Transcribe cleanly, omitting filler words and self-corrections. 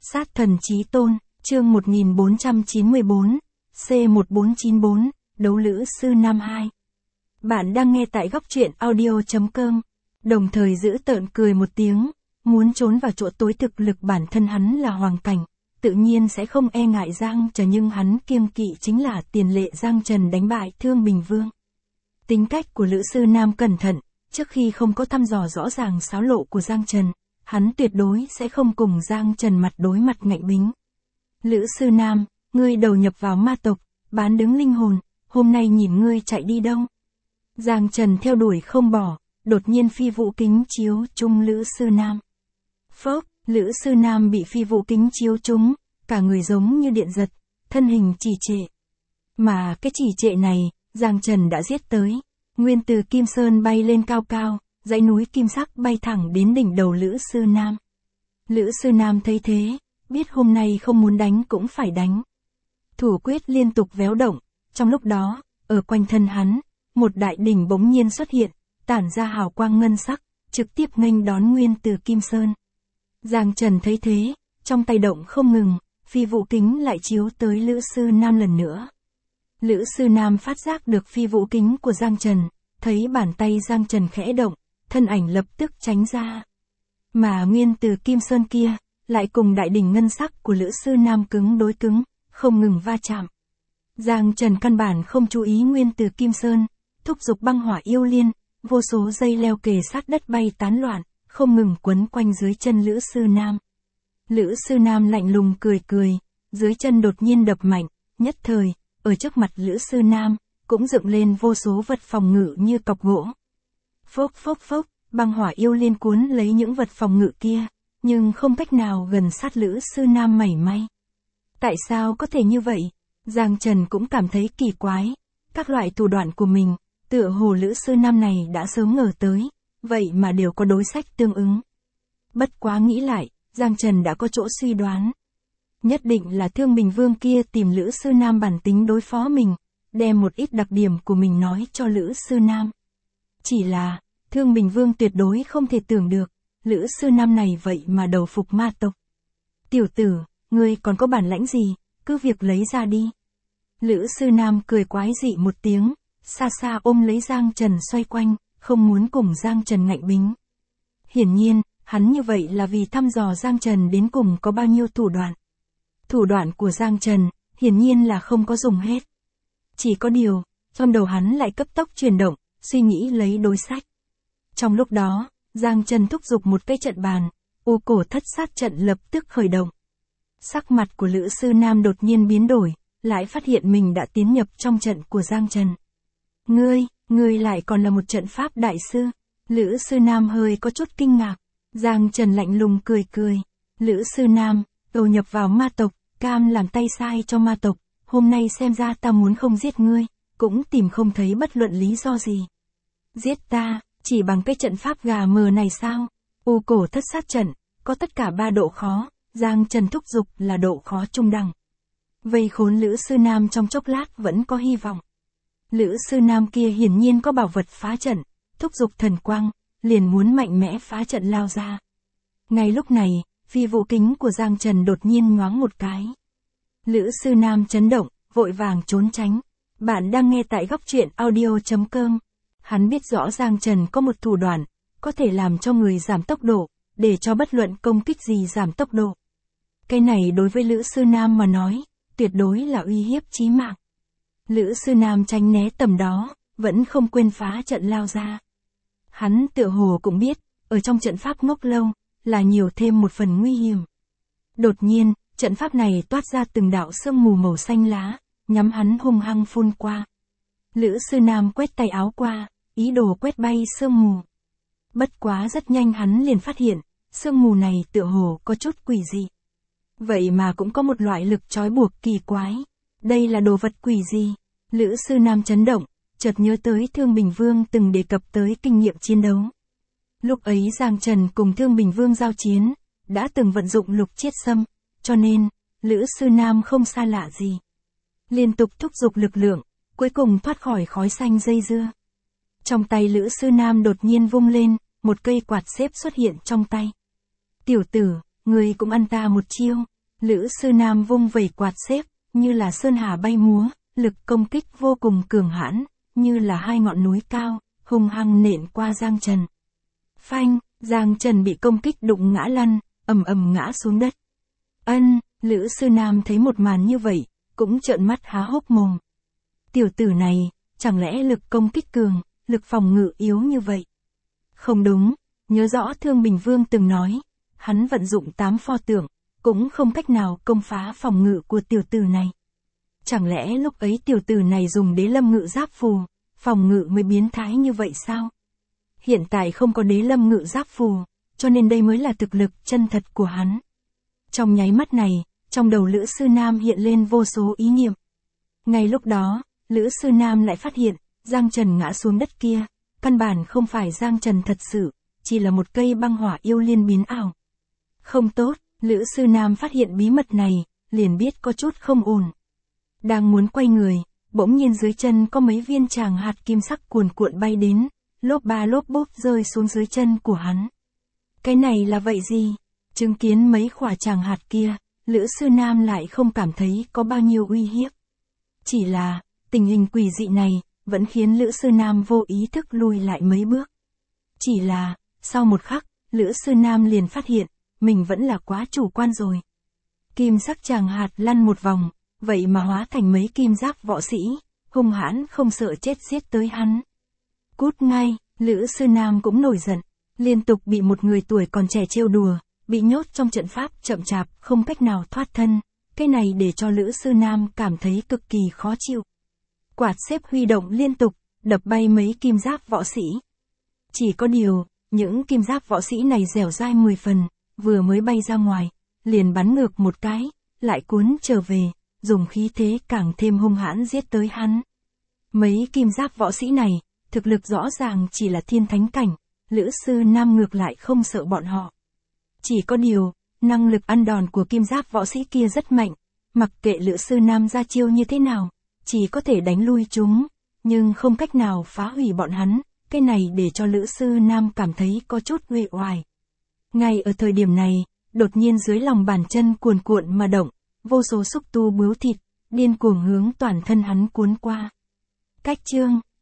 Sát thần chí tôn, chương 1494, C1494, đấu lữ sư nam 2. Bạn đang nghe tại góc truyện audio.com, đồng thời giữ tợn cười một tiếng, muốn trốn vào chỗ tối. Thực lực bản thân hắn là hoàng cảnh, tự nhiên sẽ không e ngại Giang Trần, nhưng hắn kiêng kỵ chính là tiền lệ Giang Trần đánh bại Thương Bình Vương. Tính cách của lữ sư nam cẩn thận, trước khi không có thăm dò rõ ràng xáo lộ của Giang Trần, hắn tuyệt đối sẽ không cùng Giang Trần mặt đối mặt ngạnh bính. Lữ sư nam, ngươi đầu nhập vào ma tộc, bán đứng linh hồn, hôm nay nhìn ngươi chạy đi đâu. Giang Trần theo đuổi không bỏ, đột nhiên phi vũ kính chiếu trúng lữ sư nam. Phốc, lữ sư nam bị phi vũ kính chiếu trúng, cả người giống như điện giật, thân hình trì trệ. Mà cái trì trệ này, Giang Trần đã giết tới. Nguyên từ Kim Sơn bay lên cao cao, dãy núi kim sắc bay thẳng đến đỉnh đầu lữ sư nam. Lữ sư nam thấy thế, biết hôm nay không muốn đánh cũng phải đánh. Thủ quyết liên tục véo động, trong lúc đó, ở quanh thân hắn, một đại đỉnh bỗng nhiên xuất hiện, tản ra hào quang ngân sắc, trực tiếp nghênh đón Nguyên từ Kim Sơn. Giang Trần thấy thế, trong tay động không ngừng, phi vũ kính lại chiếu tới lữ sư nam lần nữa. Lữ sư nam phát giác được phi vũ kính của Giang Trần, thấy bàn tay Giang Trần khẽ động, thân ảnh lập tức tránh ra. Mà Nguyên từ Kim Sơn kia, lại cùng đại đỉnh ngân sắc của lữ sư nam cứng đối cứng, không ngừng va chạm. Giang Trần căn bản không chú ý Nguyên từ Kim Sơn, thúc giục băng hỏa yêu liên, vô số dây leo kề sát đất bay tán loạn, không ngừng quấn quanh dưới chân lữ sư nam. Lữ sư nam lạnh lùng cười cười, dưới chân đột nhiên đập mạnh, nhất thời, ở trước mặt lữ sư nam, cũng dựng lên vô số vật phòng ngự như cọc gỗ. Phốc phốc phốc, băng hỏa yêu liên cuốn lấy những vật phòng ngự kia, nhưng không cách nào gần sát lữ sư nam mảy may. Tại sao có thể như vậy? Giang Trần cũng cảm thấy kỳ quái, các loại thủ đoạn của mình, tựa hồ lữ sư nam này đã sớm ngờ tới, vậy mà đều có đối sách tương ứng. Bất quá nghĩ lại, Giang Trần đã có chỗ suy đoán. Nhất định là Thương Bình Vương kia tìm lữ sư nam bản tính đối phó mình, đem một ít đặc điểm của mình nói cho lữ sư nam. Chỉ là, Thương Bình Vương tuyệt đối không thể tưởng được, lữ sư nam này vậy mà đầu phục ma tộc. Tiểu tử, ngươi còn có bản lãnh gì, cứ việc lấy ra đi. Lữ sư nam cười quái dị một tiếng, xa xa ôm lấy Giang Trần xoay quanh, không muốn cùng Giang Trần ngạnh bính. Hiển nhiên, hắn như vậy là vì thăm dò Giang Trần đến cùng có bao nhiêu thủ đoạn. Thủ đoạn của Giang Trần, hiển nhiên là không có dùng hết. Chỉ có điều, trong đầu hắn lại cấp tốc chuyển động, suy nghĩ lấy đối sách. Trong lúc đó, Giang Trần thúc giục một cây trận bàn, U Cổ Thất Sát trận lập tức khởi động. Sắc mặt của lữ sư nam đột nhiên biến đổi, lại phát hiện mình đã tiến nhập trong trận của Giang Trần. Ngươi lại còn là một trận pháp đại sư. Lữ sư nam hơi có chút kinh ngạc. Giang Trần lạnh lùng cười cười. Lữ sư nam, đầu nhập vào ma tộc, cam làm tay sai cho ma tộc, hôm nay xem ra ta muốn không giết ngươi, cũng tìm không thấy bất luận lý do gì. Giết ta, chỉ bằng cái trận pháp gà mờ này sao? U Cổ Thất Sát trận, có tất cả 3 độ khó, Giang Trần thúc giục là độ khó trung đẳng. Vây khốn lữ sư nam trong chốc lát vẫn có hy vọng. Lữ sư nam kia hiển nhiên có bảo vật phá trận, thúc giục thần quang, liền muốn mạnh mẽ phá trận lao ra. Ngay lúc này, phi vũ kính của Giang Trần đột nhiên nhoáng một cái. Lữ sư nam chấn động, vội vàng trốn tránh. Bạn đang nghe tại góc truyện audio.com. Hắn biết rõ Giang Trần có một thủ đoạn, có thể làm cho người giảm tốc độ, để cho bất luận công kích gì giảm tốc độ. Cái này đối với lữ sư nam mà nói, tuyệt đối là uy hiếp chí mạng. Lữ sư nam tránh né tầm đó, vẫn không quên phá trận lao ra. Hắn tựa hồ cũng biết, ở trong trận pháp ngốc lâu, là nhiều thêm một phần nguy hiểm. Đột nhiên, trận pháp này toát ra từng đạo sương mù màu xanh lá, nhắm hắn hung hăng phun qua. Lữ sư nam quét tay áo qua, ý đồ quét bay sương mù. Bất quá rất nhanh hắn liền phát hiện, sương mù này tựa hồ có chút quỷ dị. Vậy mà cũng có một loại lực trói buộc kỳ quái. Đây là đồ vật quỷ gì? Lữ sư nam chấn động, chợt nhớ tới Thương Bình Vương từng đề cập tới kinh nghiệm chiến đấu. Lúc ấy Giang Trần cùng Thương Bình Vương giao chiến, đã từng vận dụng lục chiết sâm, cho nên, lữ sư nam không xa lạ gì. Liên tục thúc giục lực lượng, cuối cùng thoát khỏi khói xanh dây dưa. Trong tay lữ sư nam đột nhiên vung lên, một cây quạt xếp xuất hiện trong tay. Tiểu tử, ngươi cũng ăn ta một chiêu, Lữ Sư Nam vung vẩy quạt xếp, như là sơn hà bay múa, lực công kích vô cùng cường hãn, như là hai ngọn núi cao, hung hăng nện qua Giang Trần. Phanh, Giang Trần bị công kích đụng ngã lăn, ầm ầm ngã xuống đất. Lữ Sư Nam thấy một màn như vậy, cũng trợn mắt há hốc mồm. Tiểu tử này, chẳng lẽ lực công kích cường, lực phòng ngự yếu như vậy? Không đúng, nhớ rõ Thương Bình Vương từng nói, hắn vận dụng 8 pho tượng, cũng không cách nào công phá phòng ngự của tiểu tử này. Chẳng lẽ lúc ấy tiểu tử này dùng đế lâm ngự giáp phù, phòng ngự mới biến thái như vậy sao? Hiện tại không có đế lâm ngự giáp phù, cho nên đây mới là thực lực chân thật của hắn. Trong nháy mắt này, trong đầu Lữ Sư Nam hiện lên vô số ý niệm. Ngay lúc đó, Lữ Sư Nam lại phát hiện, Giang Trần ngã xuống đất kia, căn bản không phải Giang Trần thật sự, chỉ là một cây băng hỏa yêu liên biến ảo. Không tốt, Lữ Sư Nam phát hiện bí mật này, liền biết có chút không ổn. Đang muốn quay người, bỗng nhiên dưới chân có mấy viên tràng hạt kim sắc cuồn cuộn bay đến, lốp ba lốp bốp rơi xuống dưới chân của hắn. Cái này là vậy gì? Chứng kiến mấy quả tràng hạt kia, Lữ Sư Nam lại không cảm thấy có bao nhiêu uy hiếp. Chỉ là, tình hình quỷ dị này, vẫn khiến Lữ Sư Nam vô ý thức lùi lại mấy bước. Chỉ là, sau một khắc, Lữ Sư Nam liền phát hiện, mình vẫn là quá chủ quan rồi. Kim sắc tràng hạt lăn một vòng, vậy mà hóa thành mấy kim giáp võ sĩ, hung hãn không sợ chết giết tới hắn. Cút ngay, Lữ Sư Nam cũng nổi giận, liên tục bị một người tuổi còn trẻ trêu đùa, bị nhốt trong trận pháp chậm chạp, không cách nào thoát thân. Cái này để cho Lữ Sư Nam cảm thấy cực kỳ khó chịu. Quạt xếp huy động liên tục, đập bay mấy kim giáp võ sĩ. Chỉ có điều, những kim giáp võ sĩ này dẻo dai 10 phần, vừa mới bay ra ngoài, liền bắn ngược một cái, lại cuốn trở về, dùng khí thế càng thêm hung hãn giết tới hắn. Mấy kim giáp võ sĩ này, thực lực rõ ràng chỉ là thiên thánh cảnh, Lữ Sư Nam ngược lại không sợ bọn họ. Chỉ có điều, năng lực ăn đòn của kim giáp võ sĩ kia rất mạnh, mặc kệ Lữ Sư Nam ra chiêu như thế nào, chỉ có thể đánh lui chúng, nhưng không cách nào phá hủy bọn hắn, cái này để cho Lữ Sư Nam cảm thấy có chút uể oải. Ngay ở thời điểm này, đột nhiên dưới lòng bàn chân cuồn cuộn mà động, vô số xúc tu bướu thịt, điên cuồng hướng toàn thân hắn cuốn qua. Cách chương